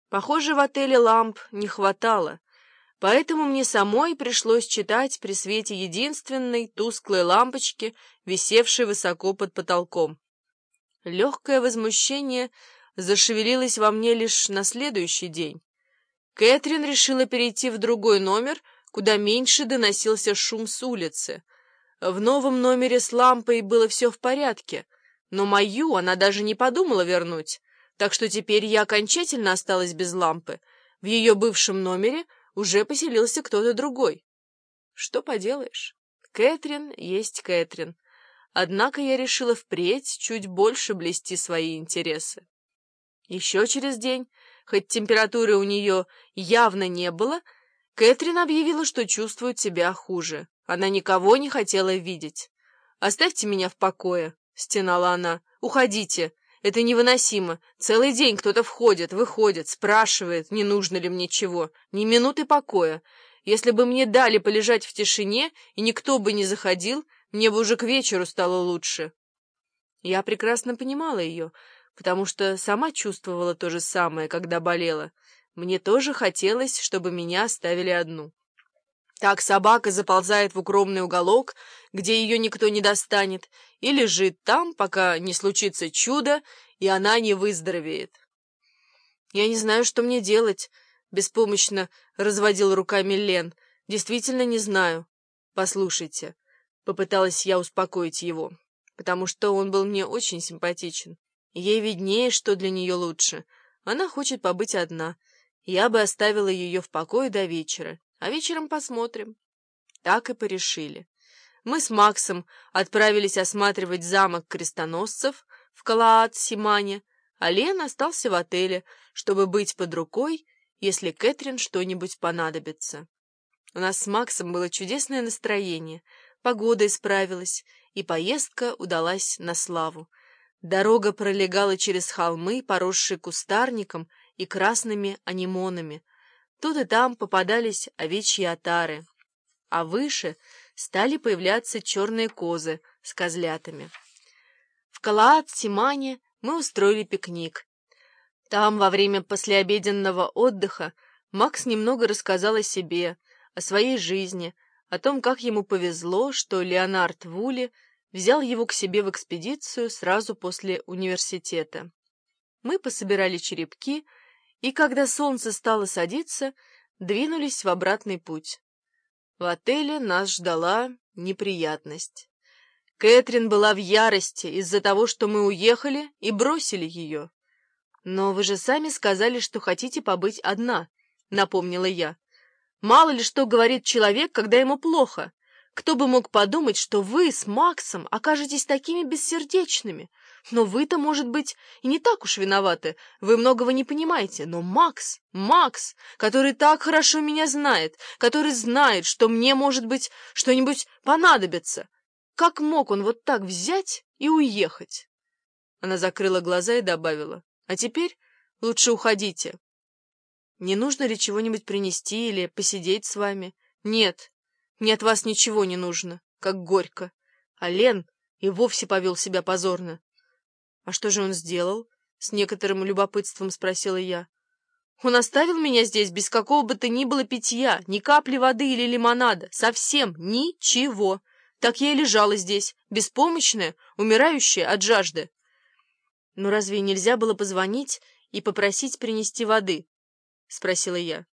Похоже, в отеле ламп не хватало, поэтому мне самой пришлось читать при свете единственной тусклой лампочки, висевшей высоко под потолком. Легкое возмущение зашевелилось во мне лишь на следующий день. Кэтрин решила перейти в другой номер, куда меньше доносился шум с улицы. В новом номере с лампой было все в порядке, но мою она даже не подумала вернуть, так что теперь я окончательно осталась без лампы. В ее бывшем номере уже поселился кто-то другой. Что поделаешь? Кэтрин есть Кэтрин. Однако я решила впредь чуть больше блюсти свои интересы. Еще через день, хоть температуры у нее явно не было, Кэтрин объявила, что чувствует себя хуже. Она никого не хотела видеть. «Оставьте меня в покое», — стенала она. «Уходите. Это невыносимо. Целый день кто-то входит, выходит, спрашивает, не нужно ли мне чего. Ни минуты покоя. Если бы мне дали полежать в тишине, и никто бы не заходил, мне бы уже к вечеру стало лучше». Я прекрасно понимала ее, потому что сама чувствовала то же самое, когда болела. Мне тоже хотелось, чтобы меня оставили одну. Так собака заползает в укромный уголок, где ее никто не достанет, и лежит там, пока не случится чудо, и она не выздоровеет. «Я не знаю, что мне делать», — беспомощно разводил руками Лен. «Действительно не знаю». «Послушайте», — попыталась я успокоить его, потому что он был мне очень симпатичен. Ей виднее, что для нее лучше. Она хочет побыть одна. Я бы оставила ее в покое до вечера, а вечером посмотрим. Так и порешили. Мы с Максом отправились осматривать замок крестоносцев в Калаат-Симане, а Лен остался в отеле, чтобы быть под рукой, если Кэтрин что-нибудь понадобится. У нас с Максом было чудесное настроение, погода исправилась, и поездка удалась на славу. Дорога пролегала через холмы, поросшие кустарником и красными анемонами. Тут и там попадались овечьи отары, а выше стали появляться черные козы с козлятами. В Калаат-Симане мы устроили пикник. Там во время послеобеденного отдыха Макс немного рассказал о себе, о своей жизни, о том, как ему повезло, что Леонард Вулли взял его к себе в экспедицию сразу после университета. Мы пособирали черепки, и когда солнце стало садиться, двинулись в обратный путь. В отеле нас ждала неприятность. Кэтрин была в ярости из-за того, что мы уехали и бросили ее. «Но вы же сами сказали, что хотите побыть одна», — напомнила я. «Мало ли что говорит человек, когда ему плохо. Кто бы мог подумать, что вы с Максом окажетесь такими бессердечными? Но вы-то, может быть, и не так уж виноваты, вы многого не понимаете. Но Макс, который так хорошо меня знает, который знает, что мне, может быть, что-нибудь понадобится, как мог он вот так взять и уехать?» Она закрыла глаза и добавила: «А теперь лучше уходите. Не нужно ли чего-нибудь принести или посидеть с вами?» «Нет, мне от вас ничего не нужно», как горько. А Лен и вовсе повел себя позорно. «А что же он сделал?» — с некоторым любопытством спросила я. «Он оставил меня здесь без какого бы то ни было питья, ни капли воды или лимонада, совсем ничего. Так я и лежала здесь, беспомощная, умирающая от жажды». «Но разве нельзя было позвонить и попросить принести воды?» — спросила я.